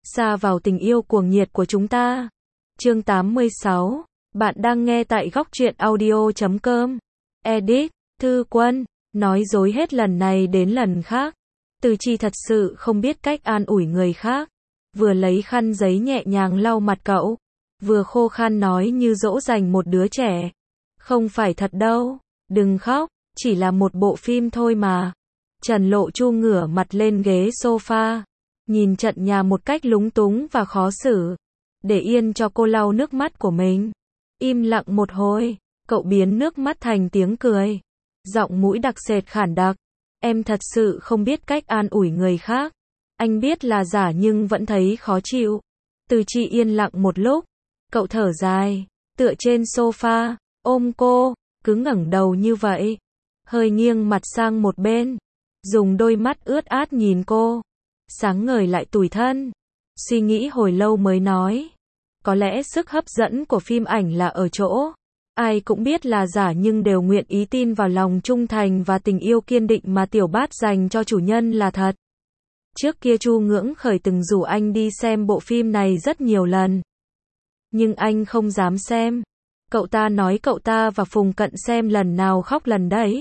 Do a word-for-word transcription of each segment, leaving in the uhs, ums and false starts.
Sa vào tình yêu cuồng nhiệt của chúng ta. Chương tám mươi sáu. Bạn đang nghe tại góc truyện audio chấm com. Edit, Thư Quân, nói dối hết lần này đến lần khác. Từ Chi thật sự không biết cách an ủi người khác. Vừa lấy khăn giấy nhẹ nhàng lau mặt cậu, vừa khô khan nói như dỗ dành một đứa trẻ. Không phải thật đâu, đừng khóc, chỉ là một bộ phim thôi mà. Trần Lộ Chu ngửa mặt lên ghế sofa, nhìn trận nhà một cách lúng túng và khó xử. Để yên cho cô lau nước mắt của mình. Im lặng một hồi, cậu biến nước mắt thành tiếng cười. Giọng mũi đặc sệt khản đặc. Em thật sự không biết cách an ủi người khác. Anh biết là giả nhưng vẫn thấy khó chịu. Từ Chi yên lặng một lúc. Cậu thở dài, tựa trên sofa, ôm cô, cứ ngẩng đầu như vậy. Hơi nghiêng mặt sang một bên. Dùng đôi mắt ướt át nhìn cô. Sáng ngời lại tủi thân. Suy nghĩ hồi lâu mới nói. Có lẽ sức hấp dẫn của phim ảnh là ở chỗ. Ai cũng biết là giả nhưng đều nguyện ý tin vào lòng trung thành và tình yêu kiên định mà Tiểu Bát dành cho chủ nhân là thật. Trước kia Chu Ngưỡng Khởi từng rủ anh đi xem bộ phim này rất nhiều lần. Nhưng anh không dám xem. Cậu ta nói cậu ta và Phùng Cận xem lần nào khóc lần đấy.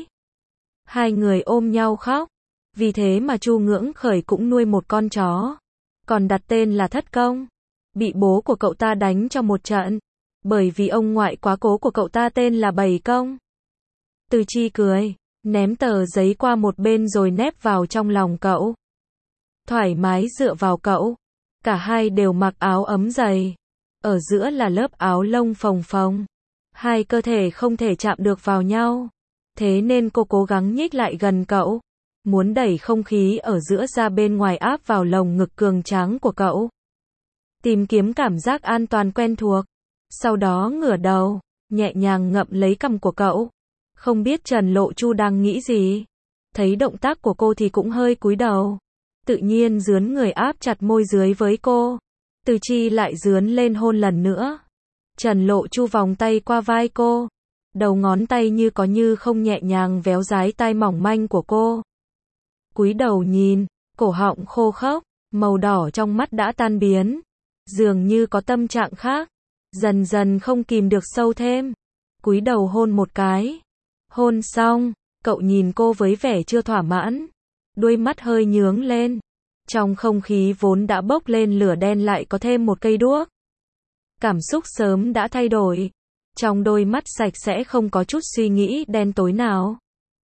Hai người ôm nhau khóc. Vì thế mà Chu Ngưỡng Khởi cũng nuôi một con chó. Còn đặt tên là Thất Công. Bị bố của cậu ta đánh cho một trận. Bởi vì ông ngoại quá cố của cậu ta tên là Bảy Công. Từ Chi cười, ném tờ giấy qua một bên rồi nép vào trong lòng cậu. Thoải mái dựa vào cậu. Cả hai đều mặc áo ấm dày. Ở giữa là lớp áo lông phồng phồng. Hai cơ thể không thể chạm được vào nhau. Thế nên cô cố gắng nhích lại gần cậu. Muốn đẩy không khí ở giữa ra bên ngoài áp vào lồng ngực cường tráng của cậu. Tìm kiếm cảm giác an toàn quen thuộc. Sau đó ngửa đầu, nhẹ nhàng ngậm lấy cằm của cậu. Không biết Trần Lộ Chu đang nghĩ gì. Thấy động tác của cô thì cũng hơi cúi đầu. Tự nhiên dướn người áp chặt môi dưới với cô. Từ Chi lại dướn lên hôn lần nữa. Trần Lộ Chu vòng tay qua vai cô. Đầu ngón tay như có như không nhẹ nhàng véo dái tai mỏng manh của cô. Cúi đầu nhìn, cổ họng khô khốc, màu đỏ trong mắt đã tan biến. Dường như có tâm trạng khác. Dần dần không kìm được sâu thêm. Cúi đầu hôn một cái. Hôn xong, cậu nhìn cô với vẻ chưa thỏa mãn. Đuôi mắt hơi nhướng lên. Trong không khí vốn đã bốc lên lửa đen lại có thêm một cây đuốc. Cảm xúc sớm đã thay đổi. Trong đôi mắt sạch sẽ không có chút suy nghĩ đen tối nào.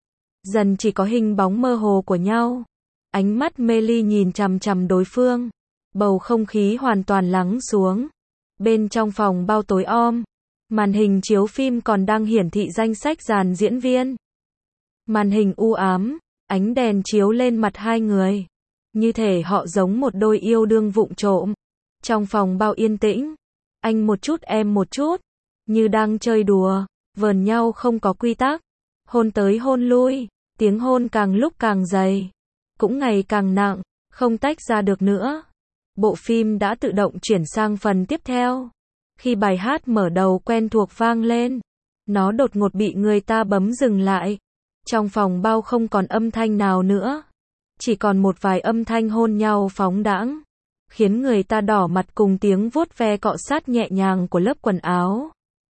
Dần chỉ có hình bóng mơ hồ của nhau. Ánh mắt mê ly nhìn chằm chằm đối phương. Bầu không khí hoàn toàn lắng xuống. Bên trong phòng bao tối om. Màn hình chiếu phim còn đang hiển thị danh sách dàn diễn viên. Màn hình u ám. Ánh đèn chiếu lên mặt hai người. Như thể họ giống một đôi yêu đương vụng trộm. Trong phòng bao yên tĩnh. Anh một chút em một chút. Như đang chơi đùa. Vờn nhau không có quy tắc. Hôn tới hôn lui. Tiếng hôn càng lúc càng dày. Cũng ngày càng nặng. Không tách ra được nữa. Bộ phim đã tự động chuyển sang phần tiếp theo. Khi bài hát mở đầu quen thuộc vang lên. Nó đột ngột bị người ta bấm dừng lại. Trong phòng bao không còn âm thanh nào nữa. Chỉ còn một vài âm thanh hôn nhau phóng đãng. Khiến người ta đỏ mặt cùng tiếng vuốt ve cọ sát nhẹ nhàng của lớp quần áo.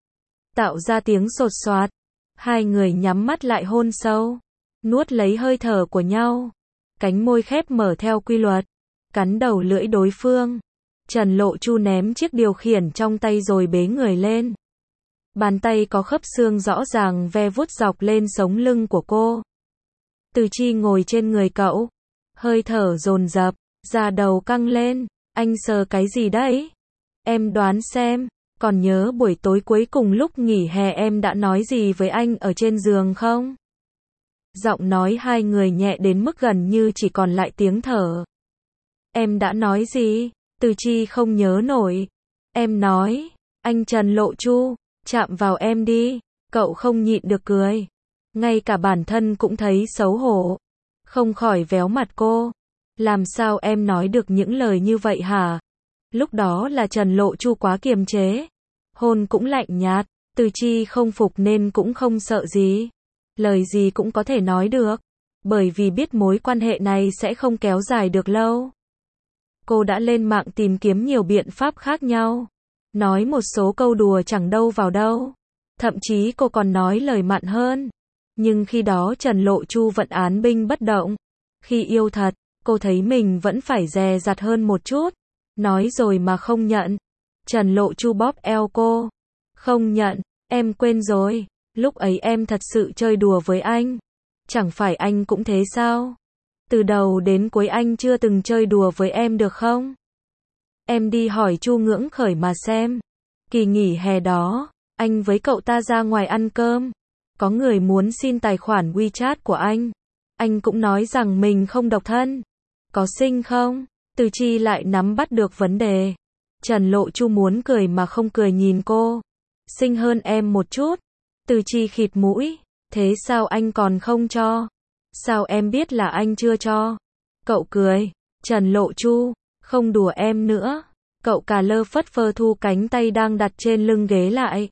Tạo ra tiếng sột soạt. Hai người nhắm mắt lại hôn sâu. Nuốt lấy hơi thở của nhau. Cánh môi khép mở theo quy luật. Cắn đầu lưỡi đối phương. Trần Lộ Chu ném chiếc điều khiển trong tay rồi bế người lên. Bàn tay có khớp xương rõ ràng ve vuốt dọc lên sống lưng của cô. Từ Chi ngồi trên người cậu. Hơi thở dồn dập, da đầu căng lên. Anh sờ cái gì đấy? Em đoán xem. Còn nhớ buổi tối cuối cùng lúc nghỉ hè em đã nói gì với anh ở trên giường không? Giọng nói hai người nhẹ đến mức gần như chỉ còn lại tiếng thở. Em đã nói gì? Từ Chi không nhớ nổi. Em nói, anh Trần Lộ Chu, chạm vào em đi. Cậu không nhịn được cười. Ngay cả bản thân cũng thấy xấu hổ. Không khỏi véo mặt cô. Làm sao em nói được những lời như vậy hả? Lúc đó là Trần Lộ Chu quá kiềm chế. Hôn cũng lạnh nhạt. Từ Chi không phục nên cũng không sợ gì. Lời gì cũng có thể nói được. Bởi vì biết mối quan hệ này sẽ không kéo dài được lâu. cô đã lên mạng tìm kiếm nhiều biện pháp khác nhau. Nói một số câu đùa chẳng đâu vào đâu. Thậm chí cô còn nói lời mặn hơn. Nhưng khi đó Trần Lộ Chu vẫn án binh bất động. Khi yêu thật, cô thấy mình vẫn phải dè dặt hơn một chút. Nói rồi mà không nhận. Trần Lộ Chu bóp eo cô. Không nhận, em quên rồi. Lúc ấy em thật sự chơi đùa với anh. Chẳng phải anh cũng thế sao? Từ đầu đến cuối anh chưa từng chơi đùa với em được không? Em đi hỏi Chu Ngưỡng Khởi mà xem. Kỳ nghỉ hè đó, anh với cậu ta ra ngoài ăn cơm. Có người muốn xin tài khoản WeChat của anh. Anh cũng nói rằng mình không độc thân. Có xinh không? Từ Chi lại nắm bắt được vấn đề. Trần Lộ Chu muốn cười mà không cười nhìn cô. Xinh hơn em một chút. Từ Chi khịt mũi. Thế sao anh còn không cho? Sao em biết là anh chưa cho? Cậu cười. Trần Lộ Chu, không đùa em nữa. Cậu cà lơ phất phơ thu cánh tay đang đặt trên lưng ghế lại.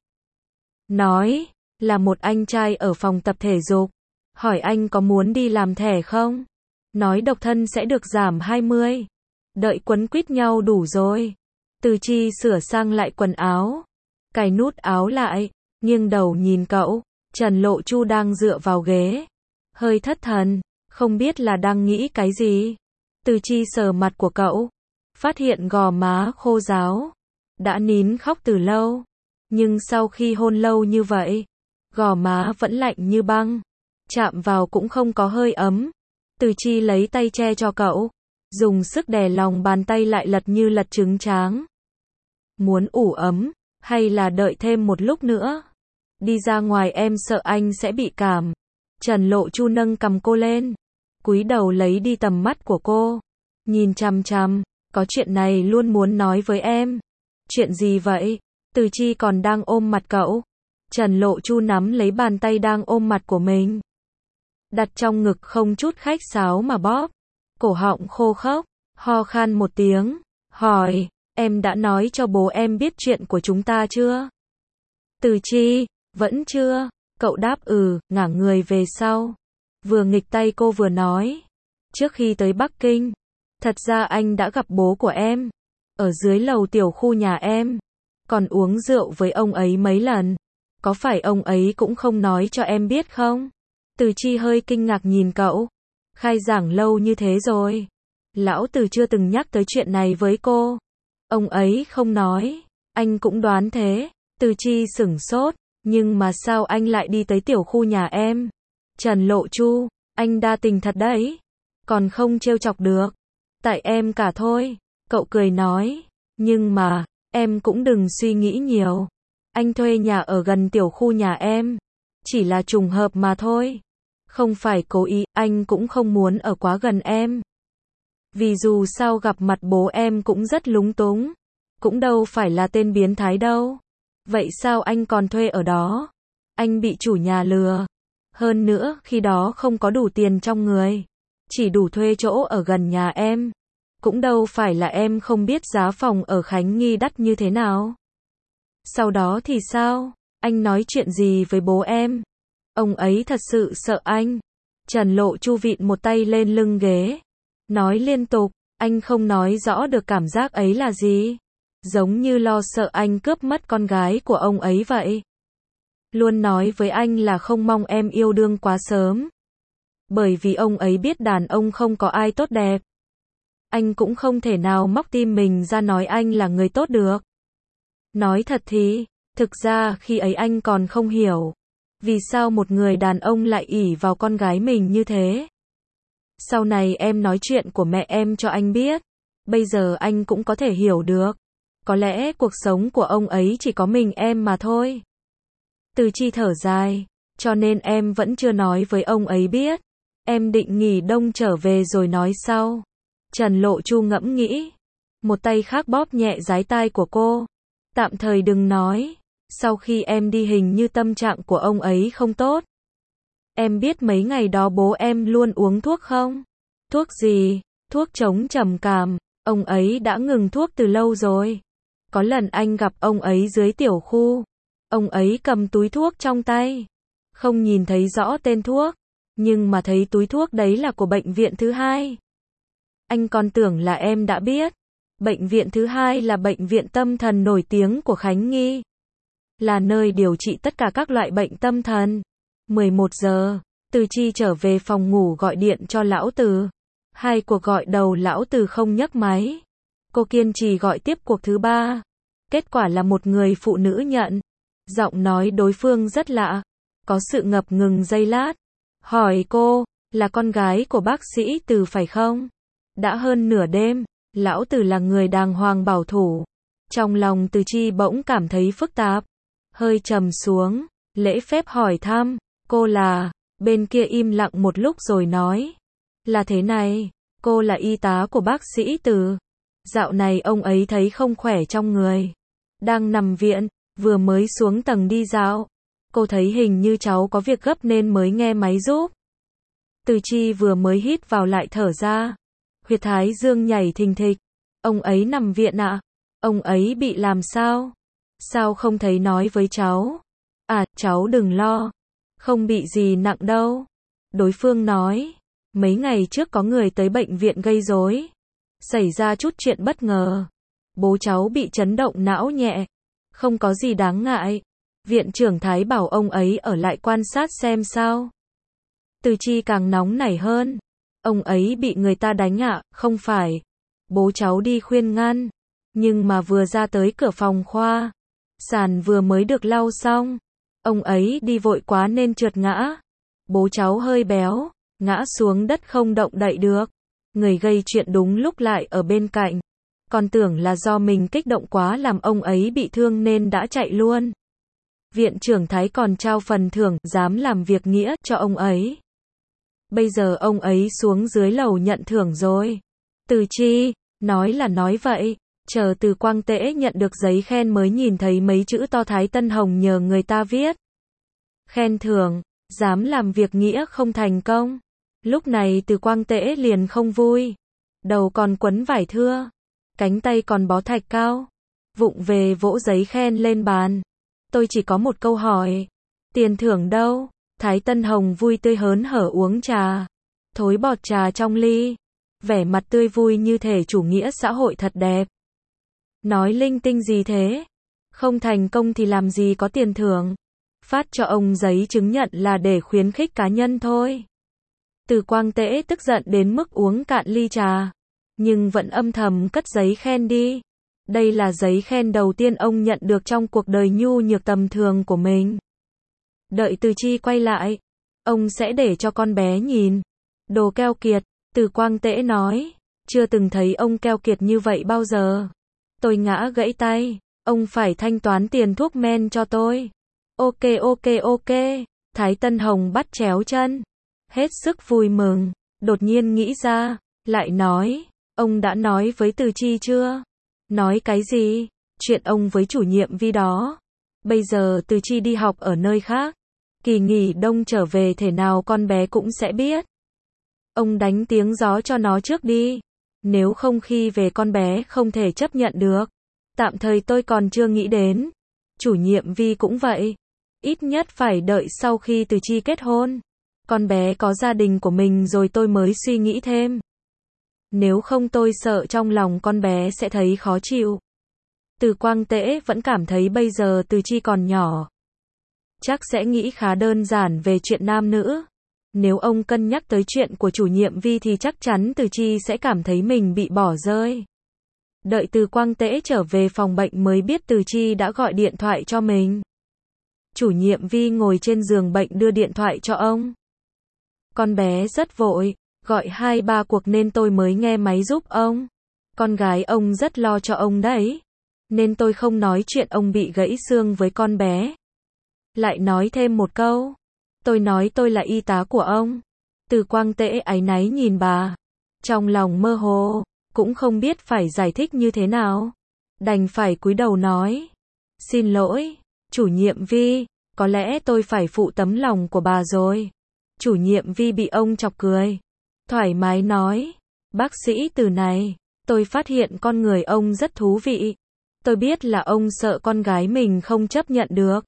Nói, là một anh trai ở phòng tập thể dục. Hỏi anh có muốn đi làm thẻ không? Nói độc thân sẽ được giảm hai mươi. Đợi quấn quýt nhau đủ rồi. Từ Chi sửa sang lại quần áo. Cài nút áo lại. Nghiêng đầu nhìn cậu. Trần Lộ Chu đang dựa vào ghế. Hơi thất thần. Không biết là đang nghĩ cái gì. Từ Chi sờ mặt của cậu. Phát hiện gò má khô ráo. Đã nín khóc từ lâu. Nhưng sau khi hôn lâu như vậy, gò má vẫn lạnh như băng. Chạm vào cũng không có hơi ấm. Từ Chi lấy tay che cho cậu. Dùng sức đè lòng bàn tay lại lật như lật trứng tráng. Muốn ủ ấm, hay là đợi thêm một lúc nữa? Đi ra ngoài em sợ anh sẽ bị cảm. Trần Lộ Chu nâng cầm cô lên. Cúi đầu lấy đi tầm mắt của cô. Nhìn chằm chằm. Có chuyện này luôn muốn nói với em. Chuyện gì vậy? Từ Chi còn đang ôm mặt cậu. Trần Lộ Chu nắm lấy bàn tay đang ôm mặt của mình. Đặt trong ngực không chút khách sáo mà bóp. Cổ họng khô khốc. Ho khan một tiếng. Hỏi, em đã nói cho bố em biết chuyện của chúng ta chưa? Từ Chi, vẫn chưa. Cậu đáp ừ, ngả người về sau. Vừa nghịch tay cô vừa nói. Trước khi tới Bắc Kinh, thật ra anh đã gặp bố của em. Ở dưới lầu tiểu khu nhà em. Còn uống rượu với ông ấy mấy lần. Có phải ông ấy cũng không nói cho em biết không? Từ Chi hơi kinh ngạc nhìn cậu. Khai giảng lâu như thế rồi. Lão Từ chưa từng nhắc tới chuyện này với cô. Ông ấy không nói. Anh cũng đoán thế. Từ Chi sửng sốt. Nhưng mà sao anh lại đi tới tiểu khu nhà em? Trần Lộ Chu, anh đa tình thật đấy. Còn không trêu chọc được. Tại em cả thôi. Cậu cười nói. Nhưng mà, em cũng đừng suy nghĩ nhiều. Anh thuê nhà ở gần tiểu khu nhà em. Chỉ là trùng hợp mà thôi. Không phải cố ý, anh cũng không muốn ở quá gần em. Vì dù sao gặp mặt bố em cũng rất lúng túng. Cũng đâu phải là tên biến thái đâu. Vậy sao anh còn thuê ở đó? Anh bị chủ nhà lừa. Hơn nữa, khi đó không có đủ tiền trong người. Chỉ đủ thuê chỗ ở gần nhà em. Cũng đâu phải là em không biết giá phòng ở Khánh Nghi đắt như thế nào. Sau đó thì sao? Anh nói chuyện gì với bố em? Ông ấy thật sự sợ anh. Trần Lộ Chu vịn một tay lên lưng ghế. Nói liên tục, anh không nói rõ được cảm giác ấy là gì. Giống như lo sợ anh cướp mất con gái của ông ấy vậy. Luôn nói với anh là không mong em yêu đương quá sớm. Bởi vì ông ấy biết đàn ông không có ai tốt đẹp. Anh cũng không thể nào móc tim mình ra nói anh là người tốt được. Nói thật thì, thực ra khi ấy anh còn không hiểu. Vì sao một người đàn ông lại ỷ vào con gái mình như thế. Sau này em nói chuyện của mẹ em cho anh biết. Bây giờ anh cũng có thể hiểu được. Có lẽ cuộc sống của ông ấy chỉ có mình em mà thôi. Từ Chi thở dài. Cho nên em vẫn chưa nói với ông ấy biết. Em định nghỉ đông trở về rồi nói sau. Trần Lộ Chu ngẫm nghĩ. Một tay khác bóp nhẹ dái tai của cô. Tạm thời đừng nói. Sau khi em đi hình như tâm trạng của ông ấy không tốt. Em biết mấy ngày đó bố em luôn uống thuốc không? Thuốc gì? Thuốc chống trầm cảm. Ông ấy đã ngừng thuốc từ lâu rồi. Có lần anh gặp ông ấy dưới tiểu khu. Ông ấy cầm túi thuốc trong tay. Không nhìn thấy rõ tên thuốc. Nhưng mà thấy túi thuốc đấy là của bệnh viện thứ hai. Anh còn tưởng là em đã biết. Bệnh viện thứ hai là bệnh viện tâm thần nổi tiếng của Khánh Nghi. Là nơi điều trị tất cả các loại bệnh tâm thần. mười một giờ, Từ Chi trở về phòng ngủ gọi điện cho lão Từ. Hai cuộc gọi đầu lão Từ không nhấc máy. Cô kiên trì gọi tiếp cuộc thứ ba. Kết quả là một người phụ nữ nhận. Giọng nói đối phương rất lạ. Có sự ngập ngừng giây lát. Hỏi cô, là con gái của bác sĩ Từ phải không? Đã hơn nửa đêm, lão Từ là người đàng hoàng bảo thủ. Trong lòng Từ Chi bỗng cảm thấy phức tạp. Hơi trầm xuống, lễ phép hỏi thăm, cô là, bên kia im lặng một lúc rồi nói. Là thế này, cô là y tá của bác sĩ Từ. Dạo này ông ấy thấy không khỏe trong người. Đang nằm viện, vừa mới xuống tầng đi dạo. Cô thấy hình như cháu có việc gấp nên mới nghe máy giúp. Từ Chi vừa mới hít vào lại thở ra. Huyệt thái dương nhảy thình thịch. Ông ấy nằm viện ạ? À? Ông ấy bị làm sao? Sao không thấy nói với cháu? À, cháu đừng lo. Không bị gì nặng đâu. Đối phương nói. Mấy ngày trước có người tới bệnh viện gây rối. Xảy ra chút chuyện bất ngờ. Bố cháu bị chấn động não nhẹ. Không có gì đáng ngại. Viện trưởng Thái bảo ông ấy ở lại quan sát xem sao. Từ Chi càng nóng nảy hơn. Ông ấy bị người ta đánh ạ, à? Không phải. Bố cháu đi khuyên ngăn. Nhưng mà vừa ra tới cửa phòng khoa. Sàn vừa mới được lau xong. Ông ấy đi vội quá nên trượt ngã. Bố cháu hơi béo. Ngã xuống đất không động đậy được. Người gây chuyện đúng lúc lại ở bên cạnh. Còn tưởng là do mình kích động quá làm ông ấy bị thương nên đã chạy luôn. Viện trưởng Thái còn trao phần thưởng, dám làm việc nghĩa, cho ông ấy. Bây giờ ông ấy xuống dưới lầu nhận thưởng rồi. Từ Chi, nói là nói vậy. Chờ Từ Quang Tễ nhận được giấy khen mới nhìn thấy mấy chữ to Thái Tân Hồng nhờ người ta viết. Khen thưởng, dám làm việc nghĩa không thành công. Lúc này Từ Quang Tễ liền không vui. Đầu còn quấn vải thưa. Cánh tay còn bó thạch cao. Vụng về vỗ giấy khen lên bàn. Tôi chỉ có một câu hỏi. Tiền thưởng đâu? Thái Tân Hồng vui tươi hớn hở uống trà. Thối bọt trà trong ly. Vẻ mặt tươi vui như thể chủ nghĩa xã hội thật đẹp. Nói linh tinh gì thế? Không thành công thì làm gì có tiền thưởng. Phát cho ông giấy chứng nhận là để khuyến khích cá nhân thôi. Từ Quang Tễ tức giận đến mức uống cạn ly trà. Nhưng vẫn âm thầm cất giấy khen đi. Đây là giấy khen đầu tiên ông nhận được trong cuộc đời nhu nhược tầm thường của mình. Đợi Từ Chi quay lại. Ông sẽ để cho con bé nhìn. Đồ keo kiệt, Từ Quang Tễ nói. Chưa từng thấy ông keo kiệt như vậy bao giờ. Tôi ngã gãy tay. Ông phải thanh toán tiền thuốc men cho tôi. Ok ok ok. Thái Tân Hồng bắt chéo chân. Hết sức vui mừng. Đột nhiên nghĩ ra. Lại nói. Ông đã nói với Từ Chi chưa? Nói cái gì? Chuyện ông với chủ nhiệm Vi đó. Bây giờ Từ Chi đi học ở nơi khác. Kỳ nghỉ đông trở về thể nào con bé cũng sẽ biết. Ông đánh tiếng gió cho nó trước đi. Nếu không khi về con bé không thể chấp nhận được. Tạm thời tôi còn chưa nghĩ đến. Chủ nhiệm Vi cũng vậy. Ít nhất phải đợi sau khi Từ Chi kết hôn. Con bé có gia đình của mình rồi tôi mới suy nghĩ thêm. Nếu không tôi sợ trong lòng con bé sẽ thấy khó chịu. Từ Quang Tễ vẫn cảm thấy bây giờ Từ Chi còn nhỏ. Chắc sẽ nghĩ khá đơn giản về chuyện nam nữ. Nếu ông cân nhắc tới chuyện của chủ nhiệm Vi thì chắc chắn Từ Chi sẽ cảm thấy mình bị bỏ rơi. Đợi Từ Quang Tễ trở về phòng bệnh mới biết Từ Chi đã gọi điện thoại cho mình. Chủ nhiệm Vi ngồi trên giường bệnh đưa điện thoại cho ông. Con bé rất vội, gọi hai ba cuộc nên tôi mới nghe máy giúp ông. Con gái ông rất lo cho ông đấy. Nên tôi không nói chuyện ông bị gãy xương với con bé. Lại nói thêm một câu. Tôi nói tôi là y tá của ông. Từ Quang Tễ áy náy nhìn bà. Trong lòng mơ hồ, cũng không biết phải giải thích như thế nào. Đành phải cúi đầu nói. Xin lỗi, chủ nhiệm Vi, có lẽ tôi phải phụ tấm lòng của bà rồi. Chủ nhiệm Vi bị ông chọc cười. Thoải mái nói. Bác sĩ Từ này, tôi phát hiện con người ông rất thú vị. Tôi biết là ông sợ con gái mình không chấp nhận được.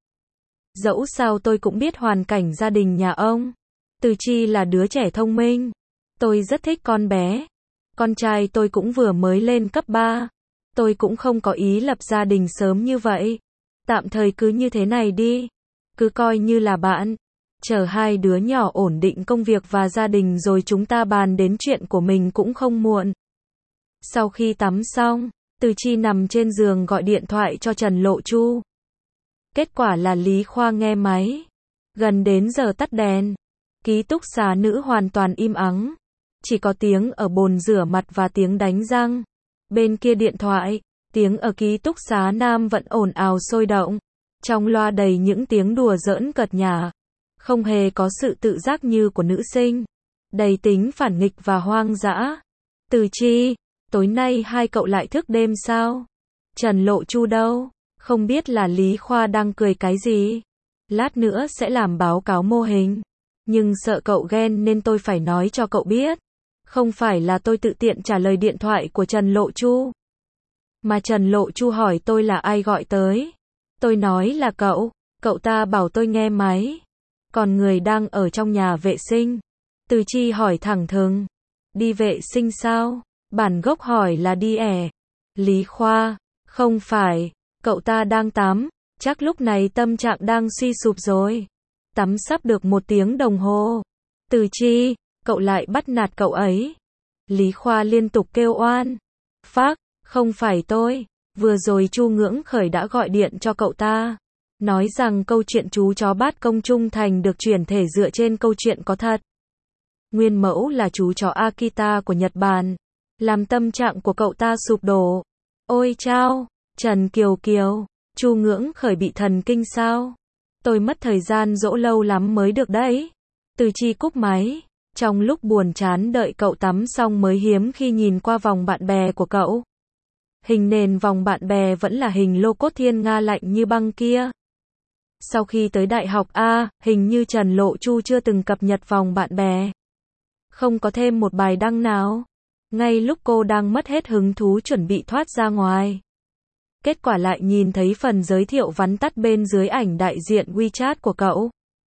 Dẫu sao tôi cũng biết hoàn cảnh gia đình nhà ông. Từ Chi là đứa trẻ thông minh. Tôi rất thích con bé. Con trai tôi cũng vừa mới lên cấp ba. Tôi cũng không có ý lập gia đình sớm như vậy. Tạm thời cứ như thế này đi. Cứ coi như là bạn. Chờ hai đứa nhỏ ổn định công việc và gia đình rồi chúng ta bàn đến chuyện của mình cũng không muộn. Sau khi tắm xong, Từ Chi nằm trên giường gọi điện thoại cho Trần Lộ Chu. Kết quả là Lý Khoa nghe máy. Gần đến giờ tắt đèn. Ký túc xá nữ hoàn toàn im ắng. Chỉ có tiếng ở bồn rửa mặt và tiếng đánh răng. Bên kia điện thoại, tiếng ở ký túc xá nam vẫn ồn ào sôi động. Trong loa đầy những tiếng đùa giỡn cợt nhả. Không hề có sự tự giác như của nữ sinh. Đầy tính phản nghịch và hoang dã. Từ Chi, tối nay hai cậu lại thức đêm sao? Trần Lộ Chu đâu? Không biết là Lý Khoa đang cười cái gì? Lát nữa sẽ làm báo cáo mô hình. Nhưng sợ cậu ghen nên tôi phải nói cho cậu biết. Không phải là tôi tự tiện trả lời điện thoại của Trần Lộ Chu. Mà Trần Lộ Chu hỏi tôi là ai gọi tới. Tôi nói là cậu. Cậu ta bảo tôi nghe máy. Còn người đang ở trong nhà vệ sinh. Từ Chi hỏi thẳng thừng. Đi vệ sinh sao? Bản gốc hỏi là đi ẻ. Lý Khoa. Không phải. Cậu ta đang tắm. Chắc lúc này tâm trạng đang suy sụp rồi. Tắm sắp được một tiếng đồng hồ. Từ Chi. Cậu lại bắt nạt cậu ấy. Lý Khoa liên tục kêu oan. Phác. Không phải tôi. Vừa rồi Chu Ngưỡng Khởi đã gọi điện cho cậu ta. Nói rằng câu chuyện chú chó bát công trung thành được chuyển thể dựa trên câu chuyện có thật. Nguyên mẫu là chú chó Akita của Nhật Bản. Làm tâm trạng của cậu ta sụp đổ. Ôi chao, Trần Kiều Kiều, Chu Ngưỡng Khởi bị thần kinh sao? Tôi mất thời gian dỗ lâu lắm mới được đấy. Từ Chi cúp máy. Trong lúc buồn chán đợi cậu tắm xong mới hiếm khi nhìn qua vòng bạn bè của cậu. Hình nền vòng bạn bè vẫn là hình lô cốt thiên nga lạnh như băng kia. Sau khi tới đại học A, hình như Trần Lộ Chu chưa từng cập nhật vòng bạn bè. Không có thêm một bài đăng nào. Ngay lúc cô đang mất hết hứng thú chuẩn bị thoát ra ngoài. Kết quả lại nhìn thấy phần giới thiệu vắn tắt bên dưới ảnh đại diện WeChat của cậu.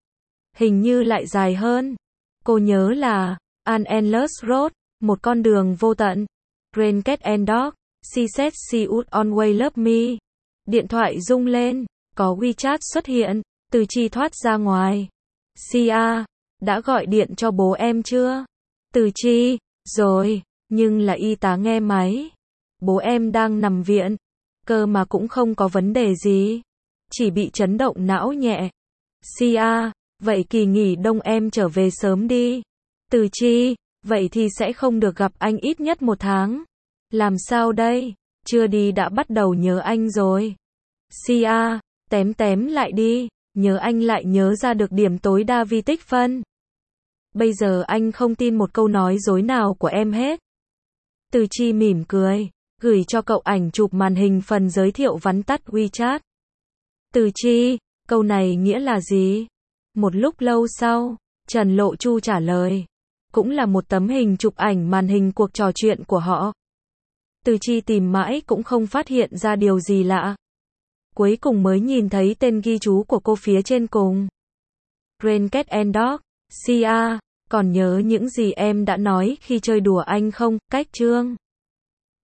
Hình như lại dài hơn. Cô nhớ là An Endless Road, một con đường vô tận. Rain Cat and Dog, She said she would always love me. Điện thoại rung lên, có WeChat xuất hiện, Từ Chi thoát ra ngoài. Sia, đã gọi điện cho bố em chưa? Từ Chi, rồi, nhưng là y tá nghe máy. Bố em đang nằm viện, cơ mà cũng không có vấn đề gì. Chỉ bị chấn động não nhẹ. Sia, vậy kỳ nghỉ đông em trở về sớm đi. Từ Chi, vậy thì sẽ không được gặp anh ít nhất một tháng. Làm sao đây? Chưa đi đã bắt đầu nhớ anh rồi. Sia, tém tém lại đi. Nhớ anh lại nhớ ra được điểm tối đa vi tích phân. Bây giờ anh không tin một câu nói dối nào của em hết. Từ Chi mỉm cười, gửi cho cậu ảnh chụp màn hình phần giới thiệu vắn tắt WeChat. Từ Chi, câu này nghĩa là gì? Một lúc lâu sau, Trần Lộ Chu trả lời. Cũng là một tấm hình chụp ảnh màn hình cuộc trò chuyện của họ. Từ Chi tìm mãi cũng không phát hiện ra điều gì lạ. Cuối cùng mới nhìn thấy tên ghi chú của cô phía trên cùng. Rain Cat and Dog, Sia, còn nhớ những gì em đã nói khi chơi đùa anh không? Cách chương.